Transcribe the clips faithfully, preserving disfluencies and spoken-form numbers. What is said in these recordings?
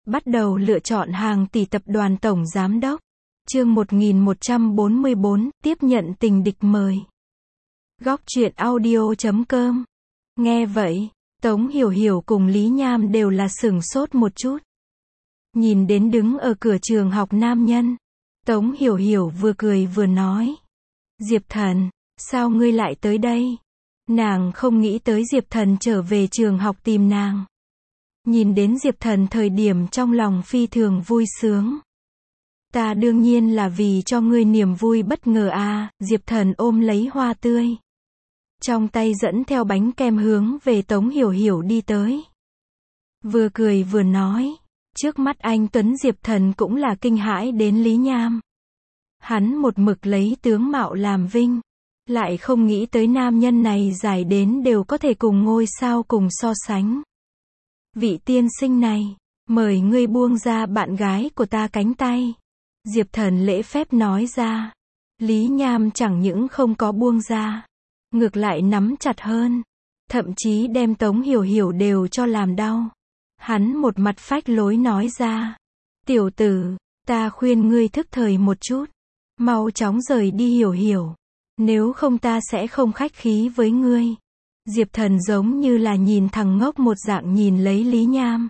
Bắt đầu lựa chọn hàng tỷ tập đoàn tổng giám đốc. Chương một nghìn một trăm bốn mươi bốn, tiếp nhận tình địch mời. Góc truyện audio chấm com. Nghe vậy, Tống Hiểu Hiểu cùng Lý Nham đều là sửng sốt một chút. Nhìn đến đứng ở cửa trường học nam nhân, Tống Hiểu Hiểu vừa cười vừa nói. Diệp Thần, sao ngươi lại tới đây? Nàng không nghĩ tới Diệp Thần trở về trường học tìm nàng. Nhìn đến Diệp Thần thời điểm trong lòng phi thường vui sướng. Ta đương nhiên là vì cho ngươi niềm vui bất ngờ à, Diệp Thần ôm lấy hoa tươi. Trong tay dẫn theo bánh kem hướng về Tống Hiểu Hiểu đi tới. Vừa cười vừa nói, trước mắt anh Tuấn Diệp Thần cũng là kinh hãi đến Lý Nham. Hắn một mực lấy tướng mạo làm vinh, lại không nghĩ tới nam nhân này dài đến đều có thể cùng ngôi sao cùng so sánh. Vị tiên sinh này, mời ngươi buông ra bạn gái của ta cánh tay. Diệp Thần lễ phép nói ra. Lý Nham chẳng những không có buông ra, ngược lại nắm chặt hơn, thậm chí đem Tống Hiểu Hiểu đều cho làm đau. Hắn một mặt phách lối nói ra. Tiểu tử, ta khuyên ngươi thức thời một chút, mau chóng rời đi Hiểu Hiểu, nếu không ta sẽ không khách khí với ngươi. Diệp Thần giống như là nhìn thằng ngốc một dạng nhìn lấy Lý Nham.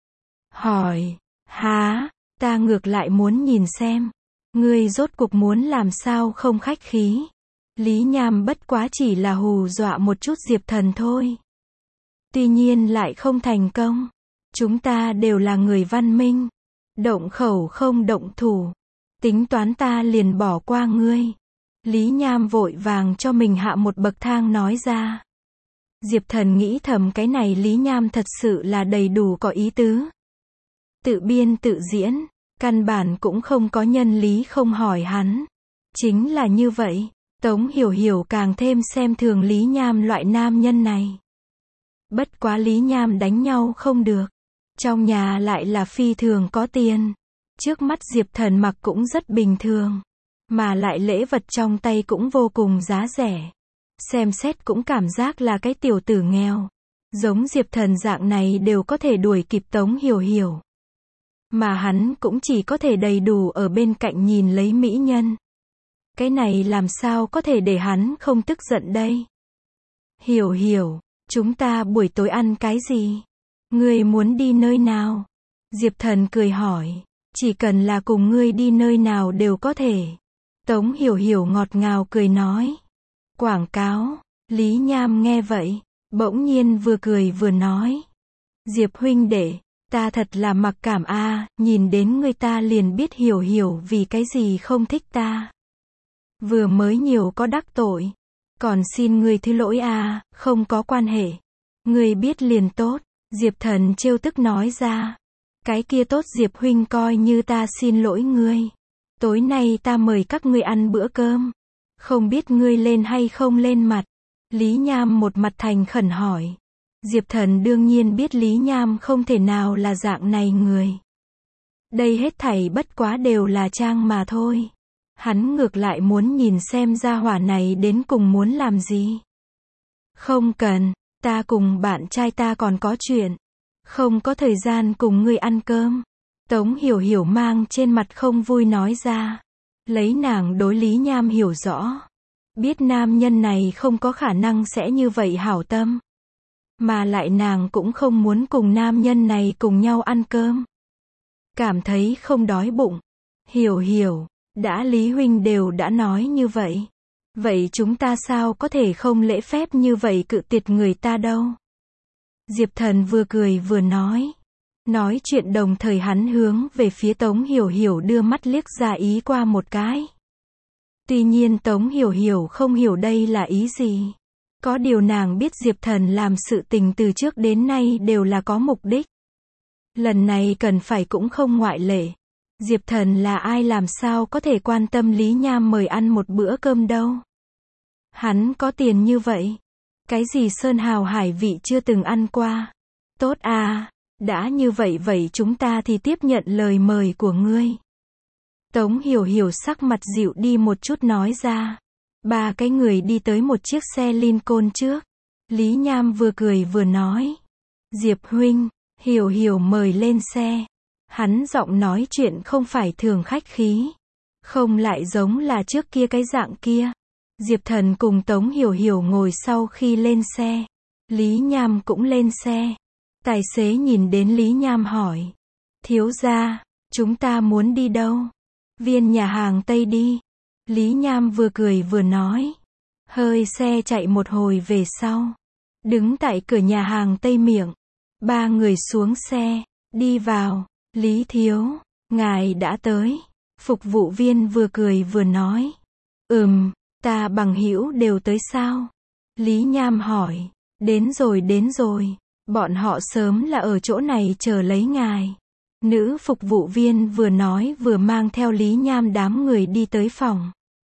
Hỏi, há, ta ngược lại muốn nhìn xem, ngươi rốt cuộc muốn làm sao không khách khí. Lý Nham bất quá chỉ là hù dọa một chút Diệp Thần thôi. Tuy nhiên lại không thành công. Chúng ta đều là người văn minh. Động khẩu không động thủ. Tính toán ta liền bỏ qua ngươi. Lý Nham vội vàng cho mình hạ một bậc thang nói ra. Diệp Thần nghĩ thầm cái này Lý Nham thật sự là đầy đủ có ý tứ. Tự biên tự diễn, căn bản cũng không có nhân lý không hỏi hắn. Chính là như vậy, Tống Hiểu Hiểu càng thêm xem thường Lý Nham loại nam nhân này. Bất quá Lý Nham đánh nhau không được. Trong nhà lại là phi thường có tiền. Trước mắt Diệp Thần mặc cũng rất bình thường. Mà lại lễ vật trong tay cũng vô cùng giá rẻ. Xem xét cũng cảm giác là cái tiểu tử nghèo. Giống Diệp Thần dạng này đều có thể đuổi kịp Tống Hiểu Hiểu. Mà hắn cũng chỉ có thể đầy đủ ở bên cạnh nhìn lấy mỹ nhân. Cái này làm sao có thể để hắn không tức giận đây? Hiểu Hiểu, chúng ta buổi tối ăn cái gì? Ngươi muốn đi nơi nào? Diệp Thần cười hỏi. Chỉ cần là cùng ngươi đi nơi nào đều có thể. Tống Hiểu Hiểu ngọt ngào cười nói. Quảng cáo. Lý Nham nghe vậy, bỗng nhiên vừa cười vừa nói. Diệp huynh đệ, ta thật là mặc cảm a, à, nhìn đến người ta liền biết Hiểu Hiểu vì cái gì không thích ta. Vừa mới nhiều có đắc tội, còn xin ngươi thứ lỗi a, à, không có quan hệ. Ngươi biết liền tốt, Diệp Thần trêu tức nói ra. Cái kia tốt Diệp huynh coi như ta xin lỗi ngươi. Tối nay ta mời các ngươi ăn bữa cơm. Không biết ngươi lên hay không lên mặt. Lý Nham một mặt thành khẩn hỏi. Diệp Thần đương nhiên biết Lý Nham không thể nào là dạng này người. Đây hết thảy bất quá đều là trang mà thôi. Hắn ngược lại muốn nhìn xem gia hỏa này đến cùng muốn làm gì. Không cần, ta cùng bạn trai ta còn có chuyện. Không có thời gian cùng ngươi ăn cơm. Tống Hiểu Hiểu mang trên mặt không vui nói ra. Lấy nàng đối Lý Nham hiểu rõ. Biết nam nhân này không có khả năng sẽ như vậy hảo tâm. Mà lại nàng cũng không muốn cùng nam nhân này cùng nhau ăn cơm. Cảm thấy không đói bụng. Hiểu Hiểu, đã Lý huynh đều đã nói như vậy. Vậy chúng ta sao có thể không lễ phép như vậy cự tuyệt người ta đâu. Diệp Thần vừa cười vừa nói. Nói chuyện đồng thời hắn hướng về phía Tống Hiểu Hiểu đưa mắt liếc ra ý qua một cái. Tuy nhiên Tống Hiểu Hiểu không hiểu đây là ý gì. Có điều nàng biết Diệp Thần làm sự tình từ trước đến nay đều là có mục đích. Lần này cần phải cũng không ngoại lệ. Diệp Thần là ai làm sao có thể quan tâm Lý Nham mời ăn một bữa cơm đâu. Hắn có tiền như vậy. Cái gì sơn hào hải vị chưa từng ăn qua. Tốt à, đã như vậy vậy chúng ta thì tiếp nhận lời mời của ngươi. Tống Hiểu Hiểu sắc mặt dịu đi một chút nói ra. Ba cái người đi tới một chiếc xe Lincoln trước. Lý Nham vừa cười vừa nói. Diệp huynh, Hiểu Hiểu mời lên xe. Hắn giọng nói chuyện không phải thường khách khí. Không lại giống là trước kia cái dạng kia. Diệp Thần cùng Tống Hiểu Hiểu ngồi sau khi lên xe. Lý Nham cũng lên xe. Tài xế nhìn đến Lý Nham hỏi. Thiếu gia, chúng ta muốn đi đâu? Viên nhà hàng Tây đi. Lý Nham vừa cười vừa nói. Hơi xe chạy một hồi về sau. Đứng tại cửa nhà hàng Tây miệng. Ba người xuống xe, đi vào. Lý thiếu, ngài đã tới. Phục vụ viên vừa cười vừa nói. Ừm, ta bằng hữu đều tới sao? Lý Nham hỏi. Đến rồi đến rồi. Bọn họ sớm là ở chỗ này chờ lấy ngài. Nữ phục vụ viên vừa nói vừa mang theo Lý Nham đám người đi tới phòng.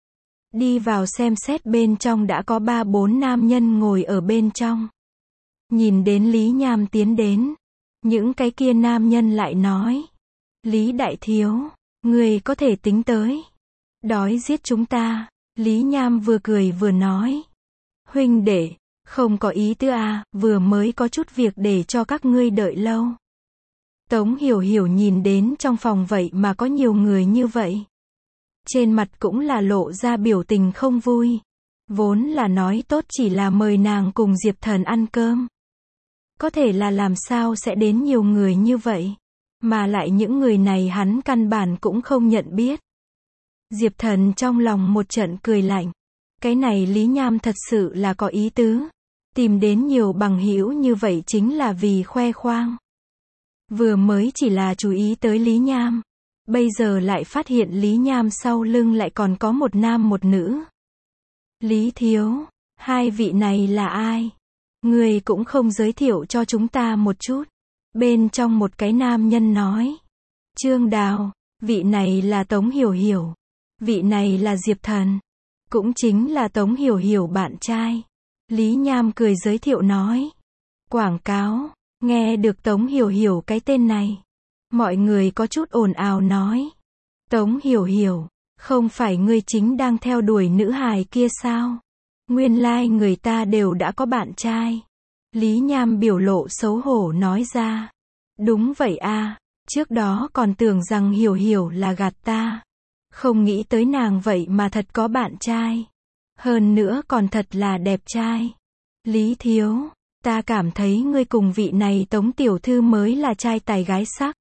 Đi vào xem xét bên trong đã có ba bốn nam nhân ngồi ở bên trong. Nhìn đến Lý Nham tiến đến. Những cái kia nam nhân lại nói. Lý đại thiếu, người có thể tính tới. Đói giết chúng ta. Lý Nham vừa cười vừa nói. Huynh đệ, không có ý tứ à, vừa mới có chút việc để cho các ngươi đợi lâu. Tống Hiểu Hiểu nhìn đến trong phòng vậy mà có nhiều người như vậy. Trên mặt cũng là lộ ra biểu tình không vui. Vốn là nói tốt chỉ là mời nàng cùng Diệp Thần ăn cơm. Có thể là làm sao sẽ đến nhiều người như vậy. Mà lại những người này hắn căn bản cũng không nhận biết. Diệp Thần trong lòng một trận cười lạnh. Cái này Lý Nham thật sự là có ý tứ. Tìm đến nhiều bằng hữu như vậy chính là vì khoe khoang. Vừa mới chỉ là chú ý tới Lý Nham. Bây giờ lại phát hiện Lý Nham sau lưng lại còn có một nam một nữ. Lý thiếu, hai vị này là ai? Người cũng không giới thiệu cho chúng ta một chút. Bên trong một cái nam nhân nói. Trương Đào, vị này là Tống Hiểu Hiểu. Vị này là Diệp Thần. Cũng chính là Tống Hiểu Hiểu bạn trai. Lý Nham cười giới thiệu nói. Quảng cáo, nghe được Tống Hiểu Hiểu cái tên này. Mọi người có chút ồn ào nói. Tống Hiểu Hiểu, không phải ngươi chính đang theo đuổi nữ hài kia sao? Nguyên lai like người ta đều đã có bạn trai. Lý Nham biểu lộ xấu hổ nói ra. Đúng vậy a, trước đó còn tưởng rằng Hiểu Hiểu là gạt ta. Không nghĩ tới nàng vậy mà thật có bạn trai. Hơn nữa còn thật là đẹp trai. Lý thiếu, ta cảm thấy ngươi cùng vị này Tống tiểu thư mới là trai tài gái sắc.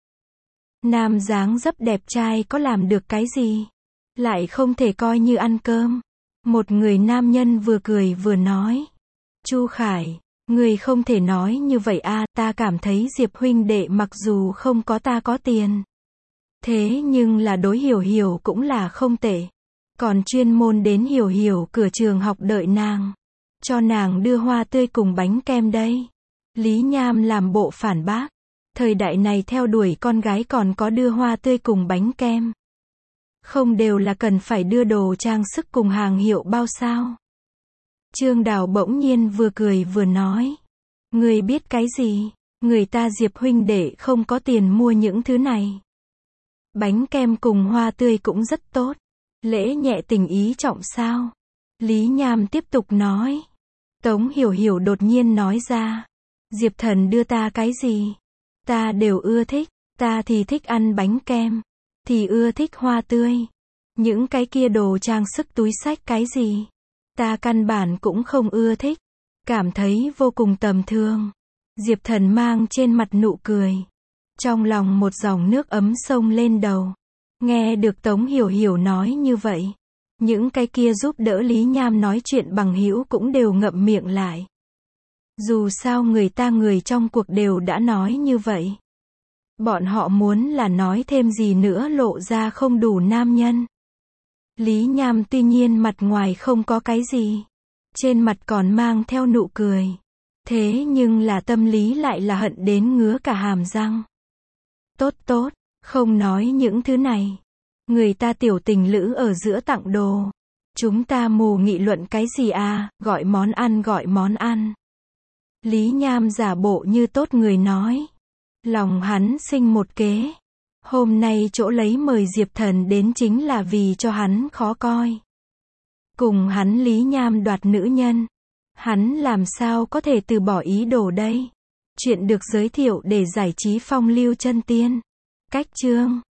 Nam dáng dấp đẹp trai có làm được cái gì? Lại không thể coi như ăn cơm. Một người nam nhân vừa cười vừa nói. Chu Khải, ngươi không thể nói như vậy a, ta cảm thấy Diệp huynh đệ mặc dù không có ta có tiền. Thế nhưng là đối Hiểu Hiểu cũng là không tệ. Còn chuyên môn đến Hiểu Hiểu cửa trường học đợi nàng. Cho nàng đưa hoa tươi cùng bánh kem đây. Lý Nham làm bộ phản bác. Thời đại này theo đuổi con gái còn có đưa hoa tươi cùng bánh kem. Không đều là cần phải đưa đồ trang sức cùng hàng hiệu bao sao? Trương Đào bỗng nhiên vừa cười vừa nói. Người biết cái gì? Người ta Diệp huynh đệ không có tiền mua những thứ này. Bánh kem cùng hoa tươi cũng rất tốt. Lễ nhẹ tình ý trọng sao? Lý Nham tiếp tục nói. Tống Hiểu Hiểu đột nhiên nói ra. Diệp Thần đưa ta cái gì? Ta đều ưa thích. Ta thì thích ăn bánh kem. Thì ưa thích hoa tươi. Những cái kia đồ trang sức túi xách cái gì? Ta căn bản cũng không ưa thích. Cảm thấy vô cùng tầm thường. Diệp Thần mang trên mặt nụ cười. Trong lòng một dòng nước ấm sông lên đầu. Nghe được Tống Hiểu Hiểu nói như vậy. Những cái kia giúp đỡ Lý Nham nói chuyện bằng hữu cũng đều ngậm miệng lại. Dù sao người ta người trong cuộc đều đã nói như vậy. Bọn họ muốn là nói thêm gì nữa lộ ra không đủ nam nhân. Lý Nham tuy nhiên mặt ngoài không có cái gì. Trên mặt còn mang theo nụ cười. Thế nhưng là tâm lý lại là hận đến ngứa cả hàm răng. Tốt tốt, không nói những thứ này. Người ta tiểu tình lữ ở giữa tặng đồ. Chúng ta mù nghị luận cái gì à, gọi món ăn gọi món ăn. Lý Nham giả bộ như tốt người nói. Lòng hắn sinh một kế. Hôm nay chỗ lấy mời Diệp Thần đến chính là vì cho hắn khó coi. Cùng hắn Lý Nham đoạt nữ nhân. Hắn làm sao có thể từ bỏ ý đồ đây. Chuyện được giới thiệu để giải trí phong lưu chân tiên. Cách chương